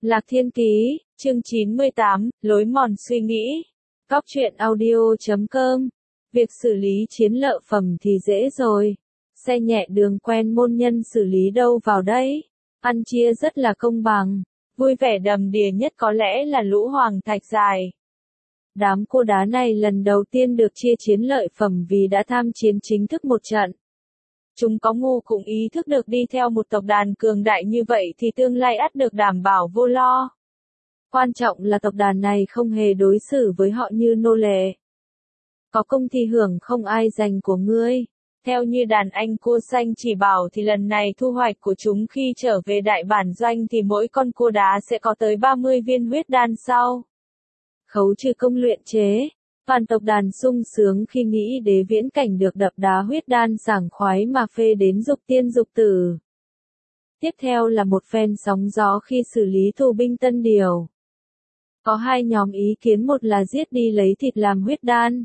Lạc Thiên Ký, chương 98, lối mòn suy nghĩ. Cóc truyện audio.com. Việc xử lý chiến lợi phẩm thì dễ rồi. Xe nhẹ đường quen môn nhân xử lý đâu vào đấy. Ăn chia rất là công bằng. Vui vẻ đầm đìa nhất có lẽ là lũ hoàng thạch dài. Đám cô đá này lần đầu tiên được chia chiến lợi phẩm vì đã tham chiến chính thức một trận. Chúng có ngu cũng ý thức được đi theo một tộc đàn cường đại như vậy thì tương lai ắt được đảm bảo vô lo. Quan trọng là tộc đàn này không hề đối xử với họ như nô lệ. Có công thì hưởng không ai giành của ngươi. Theo như đàn anh cua xanh chỉ bảo thì lần này thu hoạch của chúng khi trở về đại bản doanh thì mỗi con cua đá sẽ có tới 30 viên huyết đan sau. Khấu trừ công luyện chế. Toàn tộc đàn sung sướng khi nghĩ đế viễn cảnh được đập đá huyết đan sảng khoái mà phê đến dục tiên dục tử. Tiếp theo là một phen sóng gió khi xử lý tù binh Tân Điều. Có hai nhóm ý kiến, một là giết đi lấy thịt làm huyết đan.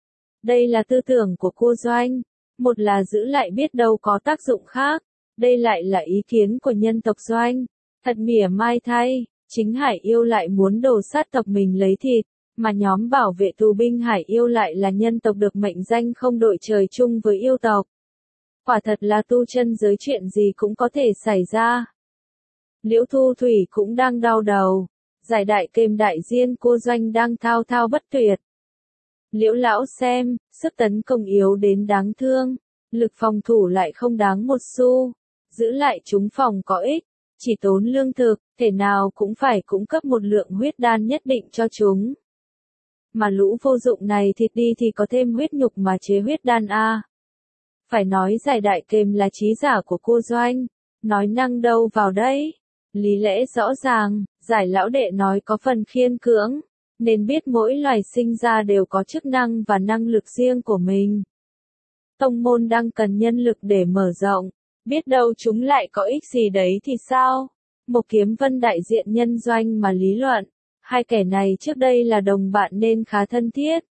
Đây là tư tưởng của cô Doanh. Một là giữ lại biết đâu có tác dụng khác. Đây lại là ý kiến của nhân tộc Doanh. Thật mỉa mai thay, chính Hải Yêu lại muốn đổ sát tộc mình lấy thịt. Mà nhóm bảo vệ tù binh Hải Yêu lại là nhân tộc được mệnh danh không đội trời chung với yêu tộc. Quả thật là tu chân giới chuyện gì cũng có thể xảy ra. Liễu Thu Thủy cũng đang đau đầu. Giải đại kềm đại diên cô Doanh đang thao thao bất tuyệt. Liễu lão xem, sức tấn công yếu đến đáng thương. Lực phòng thủ lại không đáng một xu. Giữ lại chúng phòng có ích. Chỉ tốn lương thực, thể nào cũng phải cung cấp một lượng huyết đan nhất định cho chúng. Mà lũ vô dụng này thịt đi thì có thêm huyết nhục mà chế huyết đan a. Phải nói giải đại kềm là trí giả của cô Doanh. Nói năng đâu vào đấy. Lý lẽ rõ ràng, giải lão đệ nói có phần khiên cưỡng. Nên biết mỗi loài sinh ra đều có chức năng và năng lực riêng của mình. Tông môn đang cần nhân lực để mở rộng. Biết đâu chúng lại có ích gì đấy thì sao? Một Kiếm Vân đại diện nhân Doanh mà lý luận. Hai kẻ này trước đây là đồng bạn nên khá thân thiết.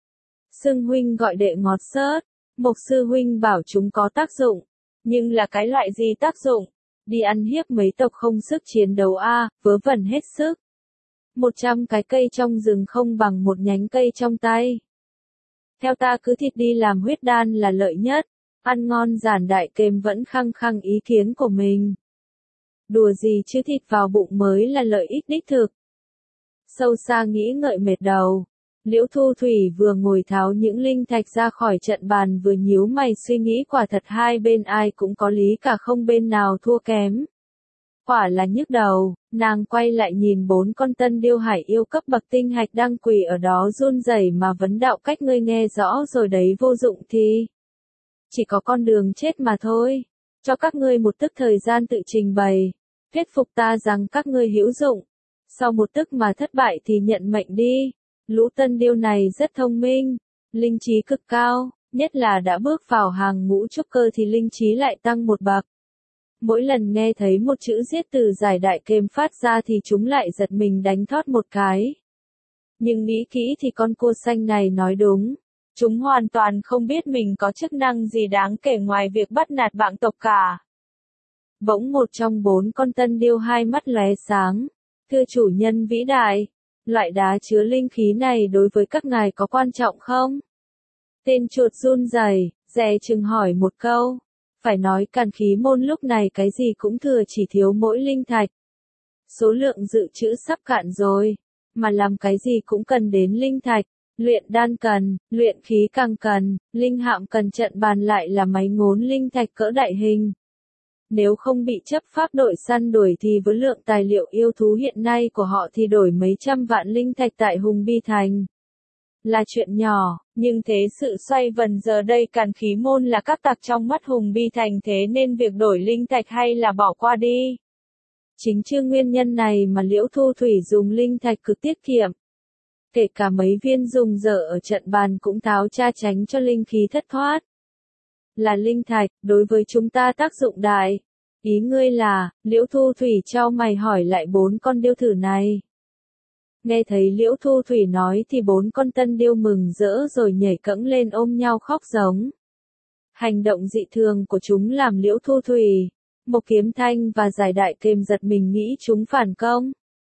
Sương huynh gọi đệ ngọt xớt. Mộc sư huynh bảo chúng có tác dụng. Nhưng là cái loại gì tác dụng? Đi ăn hiếp mấy tộc không sức chiến đấu a, vớ vẩn hết sức. 100 cái cây trong rừng không bằng một nhánh cây trong tay. Theo ta cứ thịt đi làm huyết đan là lợi nhất. Ăn ngon giản đại kềm vẫn khăng khăng ý kiến của mình. Đùa gì chứ thịt vào bụng mới là lợi ích đích thực. Sâu xa nghĩ ngợi mệt đầu. Liễu Thu Thủy vừa ngồi tháo những linh thạch ra khỏi trận bàn vừa nhíu mày suy nghĩ, quả thật hai bên ai cũng có lý cả, không bên nào thua kém. Quả là nhức đầu, nàng quay lại nhìn 4 con Tân Điêu Hải Yêu cấp bậc tinh hạch đang quỳ ở đó run rẩy mà vấn đạo, cách ngươi nghe rõ rồi đấy, vô dụng thì chỉ có con đường chết mà thôi. Cho các ngươi một tức thời gian tự trình bày, thuyết phục ta rằng các ngươi hữu dụng. Sau một tức mà thất bại thì nhận mệnh đi. Lũ Tân Điêu này rất thông minh, linh trí cực cao, nhất là đã bước vào hàng ngũ trúc cơ thì linh trí lại tăng một bậc. Mỗi lần nghe thấy một chữ giết từ giải đại kềm phát ra thì chúng lại giật mình đánh thót một cái. Nhưng nghĩ kỹ thì con cua xanh này nói đúng. Chúng hoàn toàn không biết mình có chức năng gì đáng kể ngoài việc bắt nạt bạn tộc cả. Bỗng một trong 4 con Tân Điêu hai mắt lóe sáng. Thưa chủ nhân vĩ đại, loại đá chứa linh khí này đối với các ngài có quan trọng không? Tên chuột run rẩy, dè chừng hỏi một câu. Phải nói Càn Khí môn lúc này cái gì cũng thừa, chỉ thiếu mỗi linh thạch. Số lượng dự trữ sắp cạn rồi, mà làm cái gì cũng cần đến linh thạch. Luyện đan cần, luyện khí càng cần, linh hạm cần, trận bàn lại là máy ngốn linh thạch cỡ đại hình. Nếu không bị chấp pháp đội săn đuổi thì với lượng tài liệu yêu thú hiện nay của họ thì đổi mấy trăm vạn linh thạch tại Hùng Bi Thành là chuyện nhỏ, nhưng thế sự xoay vần giờ đây Càn Khí môn là các tặc trong mắt Hùng Bi Thành, thế nên việc đổi linh thạch hay là bỏ qua đi. Chính chứ nguyên nhân này mà Liễu Thu Thủy dùng linh thạch cực tiết kiệm. Kể cả mấy viên dùng dở ở trận bàn cũng tháo tra tránh cho linh khí thất thoát. Là linh thạch, đối với chúng ta tác dụng đại. Ý ngươi là, Liễu Thu Thủy chau mày hỏi lại 4 con điêu thử này. Nghe thấy Liễu Thu Thủy nói thì 4 con Tân Điêu mừng rỡ rồi nhảy cẫng lên ôm nhau khóc giống. Hành động dị thường của chúng làm Liễu Thu Thủy, Một Kiếm Thanh và Giải Đại Kềm giật mình nghĩ chúng phản công.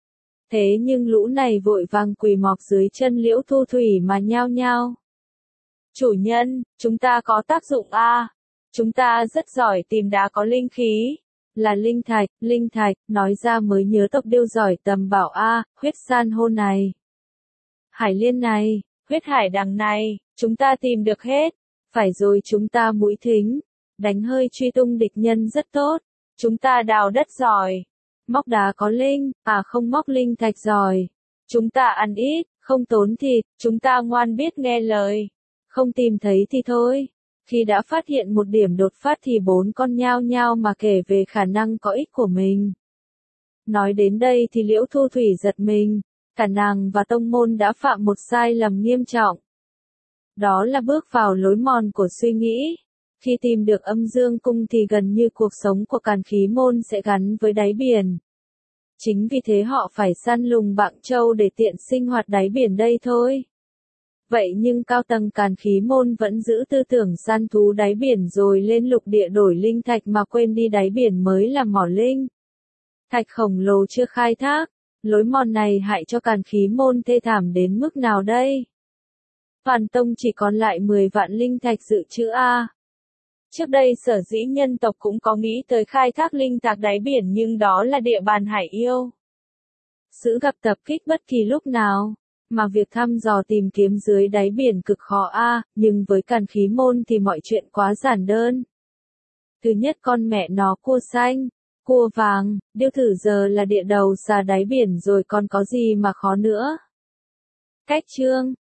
Thế nhưng lũ này vội vàng quỳ mọp dưới chân Liễu Thu Thủy mà nhao nhao. Chủ nhân, chúng ta có tác dụng a. Chúng ta rất giỏi tìm đá có linh khí. Là linh thạch, nói ra mới nhớ tộc điêu giỏi tầm bảo a, huyết san hô này. Hải liên này, huyết hải đằng này, chúng ta tìm được hết. Phải rồi, chúng ta mũi thính, đánh hơi truy tung địch nhân rất tốt. Chúng ta đào đất giỏi, móc đá có linh, không móc linh thạch giỏi. Chúng ta ăn ít, không tốn thịt, chúng ta ngoan biết nghe lời. Không tìm thấy thì thôi. Khi đã phát hiện một điểm đột phát thì bốn con nhao nhao mà kể về khả năng có ích của mình. Nói đến đây thì Liễu Thu Thủy giật mình, cả nàng và tông môn đã phạm một sai lầm nghiêm trọng. Đó là bước vào lối mòn của suy nghĩ. Khi tìm được âm dương cung thì gần như cuộc sống của Càn Khí môn sẽ gắn với đáy biển. Chính vì thế họ phải săn lùng Bạng Châu để tiện sinh hoạt đáy biển đây thôi. Vậy nhưng cao tầng Càn Khí môn vẫn giữ tư tưởng săn thú đáy biển rồi lên lục địa đổi linh thạch mà quên đi đáy biển mới là mỏ linh thạch khổng lồ chưa khai thác. Lối mòn này hại cho Càn Khí môn thê thảm đến mức nào đây? Hoàn Tông chỉ còn lại 10 vạn linh thạch dự trữ a. Trước đây sở dĩ nhân tộc cũng có nghĩ tới khai thác linh thạch đáy biển nhưng đó là địa bàn hải yêu. Sự gặp tập kích bất kỳ lúc nào. Mà việc thăm dò tìm kiếm dưới đáy biển cực khó nhưng với Càn Khí môn thì mọi chuyện quá giản đơn. Thứ nhất, con mẹ nó cua xanh, cua vàng, điêu thử giờ là địa đầu xà đáy biển rồi còn có gì mà khó nữa. Cách chương